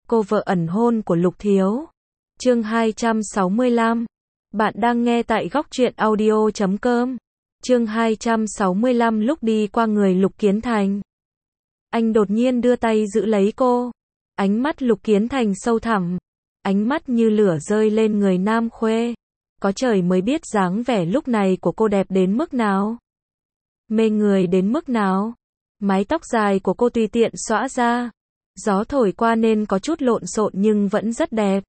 cô vợ ẩn hôn của Lục Thiếu. Chương 265. Bạn đang nghe tại góc truyện audio.com. Chương 265 lúc đi qua người Lục Kiến Thành. Anh đột nhiên đưa tay giữ lấy cô. Ánh mắt Lục Kiến Thành sâu thẳm. Ánh mắt như lửa rơi lên người Nam Khuê. Có trời mới biết dáng vẻ lúc này của cô đẹp đến mức nào. Mê người đến mức nào. Mái tóc dài của cô tùy tiện xõa ra. Gió thổi qua nên có chút lộn xộn nhưng vẫn rất đẹp.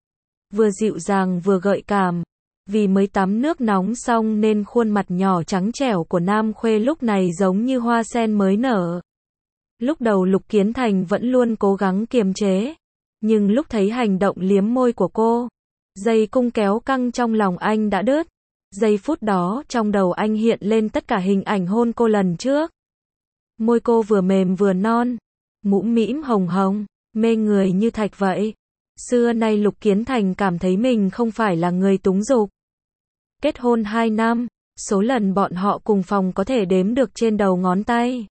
Vừa dịu dàng vừa gợi cảm. Vì mới tắm nước nóng xong nên khuôn mặt nhỏ trắng trẻo của Nam Khuê lúc này giống như hoa sen mới nở. Lúc đầu Lục Kiến Thành vẫn luôn cố gắng kiềm chế. Nhưng lúc thấy hành động liếm môi của cô, dây cung kéo căng trong lòng anh đã đứt. Giây phút đó trong đầu anh hiện lên tất cả hình ảnh hôn cô lần trước. Môi cô vừa mềm vừa non, mũm mĩm hồng hồng, mê người như thạch vậy. Xưa nay Lục Kiến Thành cảm thấy mình không phải là người túng dục. Kết hôn 2 năm, số lần bọn họ cùng phòng có thể đếm được trên đầu ngón tay.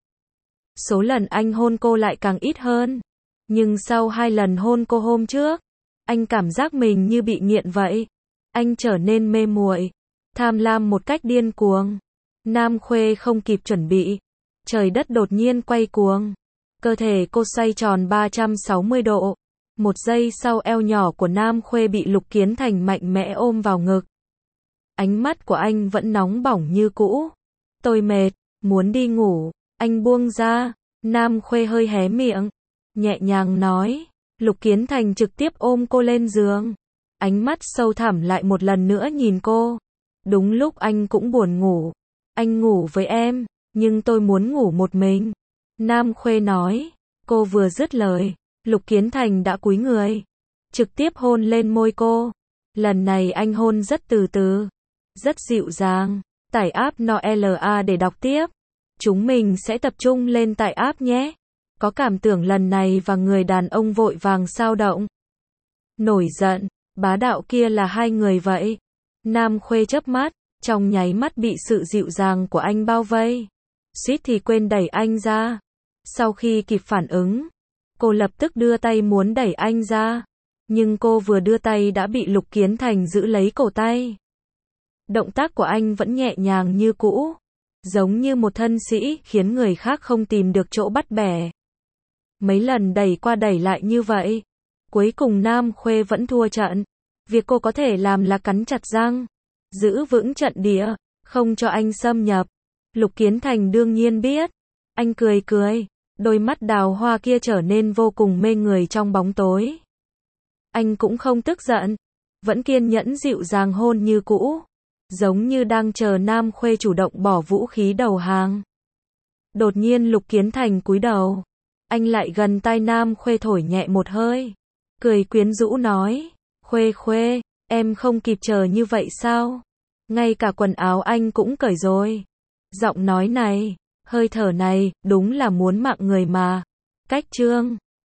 Số lần anh hôn cô lại càng ít hơn. Nhưng sau 2 lần hôn cô hôm trước, anh cảm giác mình như bị nghiện vậy. Anh trở nên mê muội, tham lam một cách điên cuồng. Nam Khuê không kịp chuẩn bị. Trời đất đột nhiên quay cuồng. Cơ thể cô xoay tròn 360 độ. Một giây sau eo nhỏ của Nam Khuê bị Lục Kiến Thành mạnh mẽ ôm vào ngực. Ánh mắt của anh vẫn nóng bỏng như cũ. Tôi mệt, muốn đi ngủ. Anh buông ra. Nam Khuê hơi hé miệng, nhẹ nhàng nói. Lục Kiến Thành trực tiếp ôm cô lên giường. Ánh mắt sâu thẳm lại một lần nữa nhìn cô. Đúng lúc anh cũng buồn ngủ. Anh ngủ với em, nhưng tôi muốn ngủ một mình. Nam Khuê nói. Cô vừa dứt lời, Lục Kiến Thành đã cúi người, trực tiếp hôn lên môi cô. Lần này anh hôn rất từ từ, rất dịu dàng. Tải app NOLA để đọc tiếp. Chúng mình sẽ tập trung lên tải app nhé. Có cảm tưởng lần này và người đàn ông vội vàng xao động, nổi giận, bá đạo kia là hai người vậy. Nam Khuê chớp mắt, trong nháy mắt bị sự dịu dàng của anh bao vây. Suýt thì quên đẩy anh ra. Sau khi kịp phản ứng, cô lập tức đưa tay muốn đẩy anh ra. Nhưng cô vừa đưa tay đã bị Lục Kiến Thành giữ lấy cổ tay. Động tác của anh vẫn nhẹ nhàng như cũ, giống như một thân sĩ khiến người khác không tìm được chỗ bắt bẻ. Mấy lần đẩy qua đẩy lại như vậy, cuối cùng Nam Khuê vẫn thua trận. Việc cô có thể làm là cắn chặt răng, giữ vững trận địa, không cho anh xâm nhập. Lục Kiến Thành đương nhiên biết. Anh cười cười, đôi mắt đào hoa kia trở nên vô cùng mê người trong bóng tối. Anh cũng không tức giận, vẫn kiên nhẫn dịu dàng hôn như cũ, giống như đang chờ Nam Khuê chủ động bỏ vũ khí đầu hàng. Đột nhiên Lục Kiến Thành cúi đầu, anh lại gần tai Nam Khuê thổi nhẹ một hơi, cười quyến rũ nói. Khuê Khuê, em không kịp chờ như vậy sao? Ngay cả quần áo anh cũng cởi rồi. Giọng nói này, hơi thở này, đúng là muốn mạng người mà. Cách chương